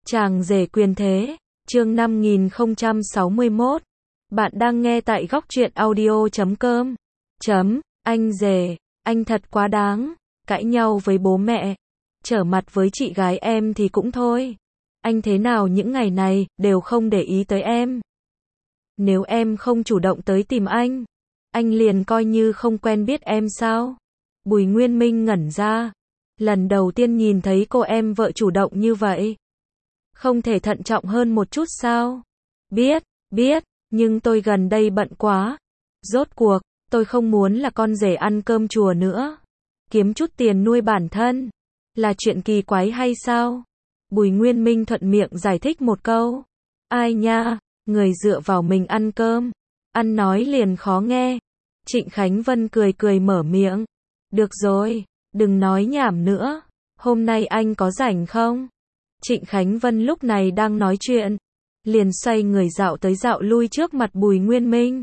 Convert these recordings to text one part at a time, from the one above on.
Chàng rể quyền thế, chương 5061. Bạn đang nghe tại góc truyện audio.com. Anh rể, anh thật quá đáng, cãi nhau với bố mẹ, trở mặt với chị gái em thì cũng thôi. Anh thế nào những ngày này, đều không để ý tới em. Nếu em không chủ động tới tìm anh liền coi như không quen biết em sao? Bùi Nguyên Minh ngẩn ra. Lần đầu tiên nhìn thấy cô em vợ chủ động như vậy. Không thể thận trọng hơn một chút sao? Biết, nhưng tôi gần đây bận quá. Rốt cuộc, tôi không muốn là con rể ăn cơm chùa nữa. Kiếm chút tiền nuôi bản thân. Là chuyện kỳ quái hay sao? Bùi Nguyên Minh thuận miệng giải thích một câu. Ai nha, người dựa vào mình ăn cơm. Ăn nói liền khó nghe. Trịnh Khánh Vân cười cười mở miệng. Được rồi, đừng nói nhảm nữa. Hôm nay anh có rảnh không? Trịnh Khánh Vân lúc này đang nói chuyện. Liền xoay người dạo tới dạo lui trước mặt Bùi Nguyên Minh.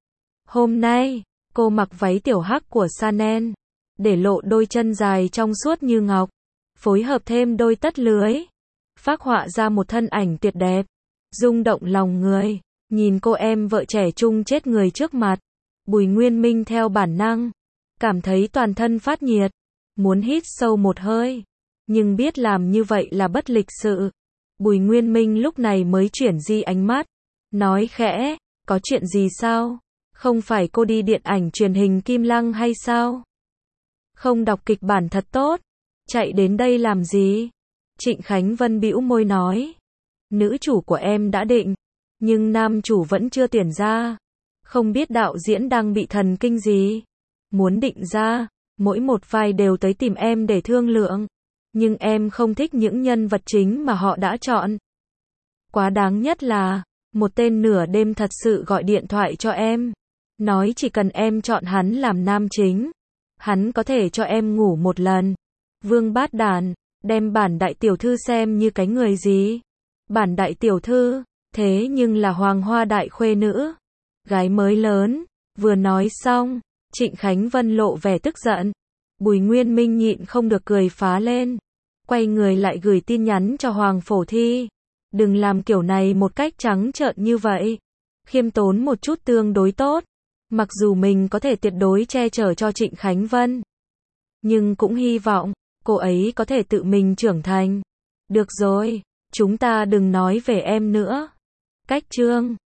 Hôm nay, cô mặc váy tiểu hắc của Chanel. Để lộ đôi chân dài trong suốt như ngọc. Phối hợp thêm đôi tất lưới. Phác họa ra một thân ảnh tuyệt đẹp. Rung động lòng người. Nhìn cô em vợ trẻ trung chết người trước mặt. Bùi Nguyên Minh theo bản năng. Cảm thấy toàn thân phát nhiệt. Muốn hít sâu một hơi. Nhưng biết làm như vậy là bất lịch sự. Bùi Nguyên Minh lúc này mới chuyển di ánh mắt. Nói khẽ, có chuyện gì sao? Không phải cô đi điện ảnh truyền hình Kim Lăng hay sao? Không đọc kịch bản thật tốt. Chạy đến đây làm gì? Trịnh Khánh Vân bĩu môi nói. Nữ chủ của em đã định. Nhưng nam chủ vẫn chưa tuyển ra. Không biết đạo diễn đang bị thần kinh gì. Muốn định ra, mỗi một vai đều tới tìm em để thương lượng. Nhưng em không thích những nhân vật chính mà họ đã chọn. Quá đáng nhất là, một tên nửa đêm thật sự gọi điện thoại cho em. Nói chỉ cần em chọn hắn làm nam chính. Hắn có thể cho em ngủ một lần. Vương Bát Đản, đem bản đại tiểu thư xem như cái người gì? Bản đại tiểu thư, thế nhưng là hoàng hoa đại khuê nữ. Gái mới lớn, vừa nói xong, Trịnh Khánh Vân lộ vẻ tức giận. Bùi Nguyên Minh nhịn không được cười phá lên. Quay người lại gửi tin nhắn cho Hoàng Phổ Thi. Đừng làm kiểu này một cách trắng trợn như vậy. Khiêm tốn một chút tương đối tốt. Mặc dù mình có thể tuyệt đối che chở cho Trịnh Khánh Vân. Nhưng cũng hy vọng, cô ấy có thể tự mình trưởng thành. Được rồi, chúng ta đừng nói về em nữa. Cách chương